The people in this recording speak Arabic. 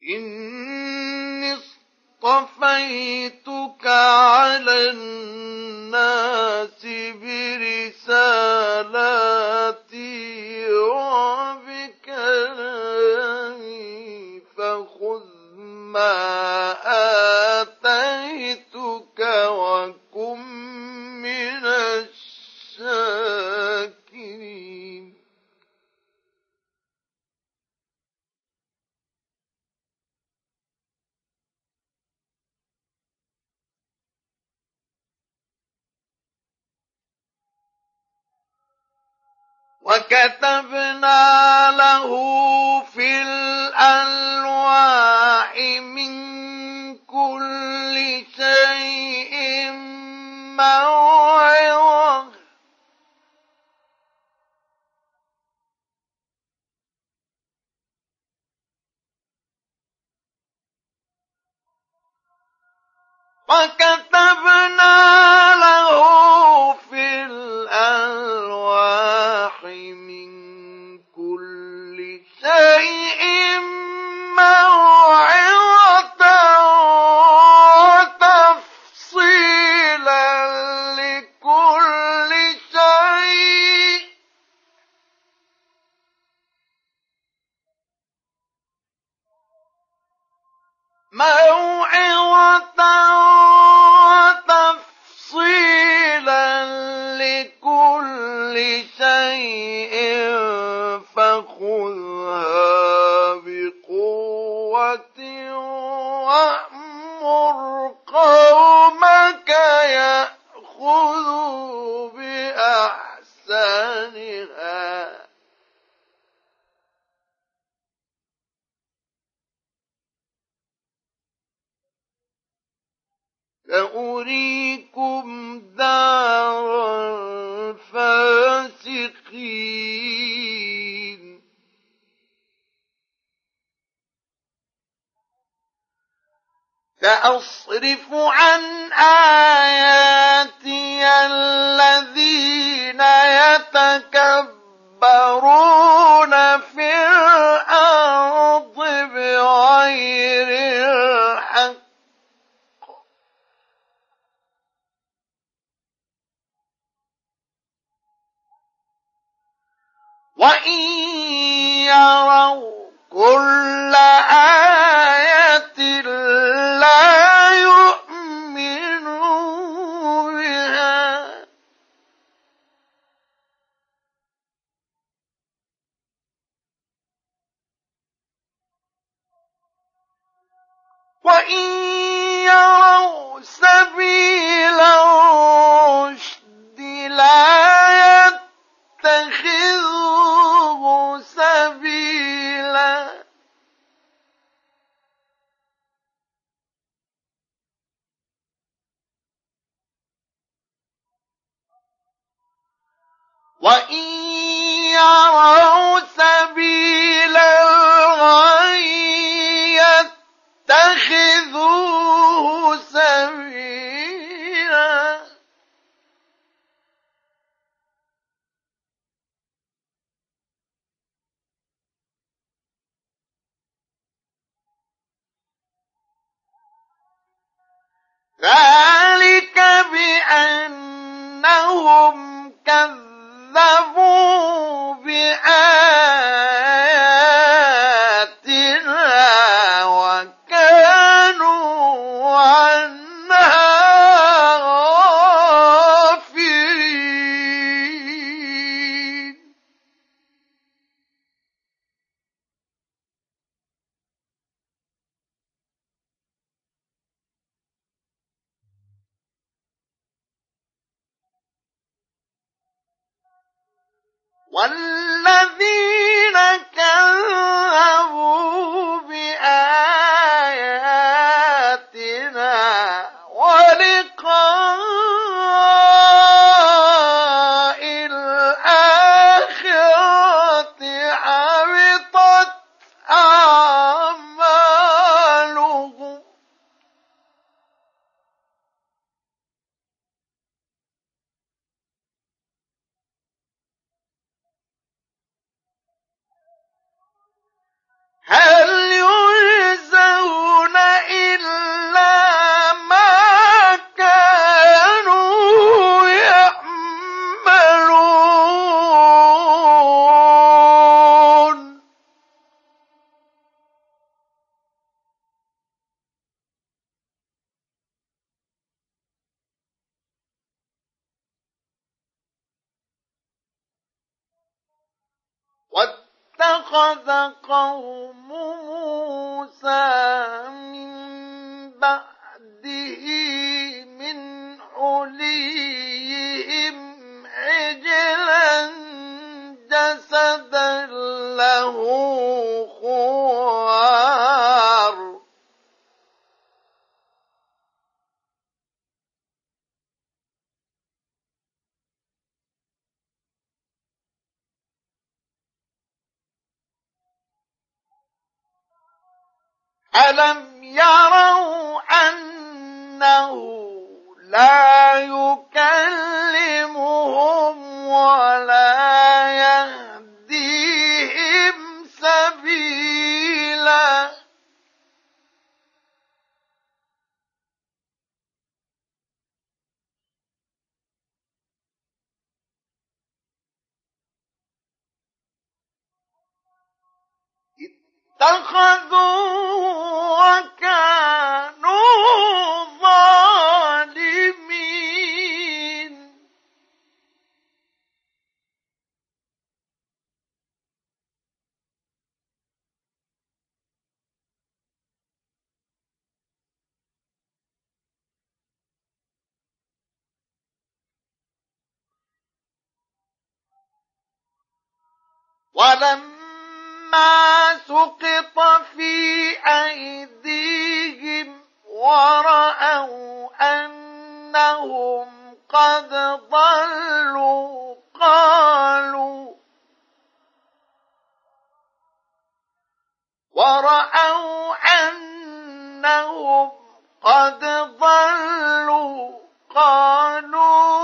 إني اصطفيتك على الناس برسالاتي وبكلامي فخذ ما آتيتك وكن من الشاكرين. وكتبنا له في الألواح من كل شيء موعظة من كل شيء موعظة وتفصيلا لكل شيء فخذها بقوة وأمر قومك يأخذوا بأحسنها سأريكم دار الفاسقين. سأصرف عن آياتي الذين يتكبرون في الأرض بغير الحق وإن يروا كل آية لا يؤمنوا بها وإن يروا سبيل الرشد لا يتخذوه سبيلا وإن يروا سبيل الغي يتخذوه سبيلا ذلك بأنهم كذبوا بآياتنا وكانوا عنها غافلين. والذين كذبوا بآياتنا ولقاء الآخرة حبطت أعمالهم اتخذ قوم موسى من بعده من حليهم عجلا جسدا له خوار ألم يروا أنه لا يكلمهم ولا يهديهم سبيلا اتخذوا وكانوا ظالمين ولما سقط في أيديهم ورأوا أنهم قد ضلوا قالوا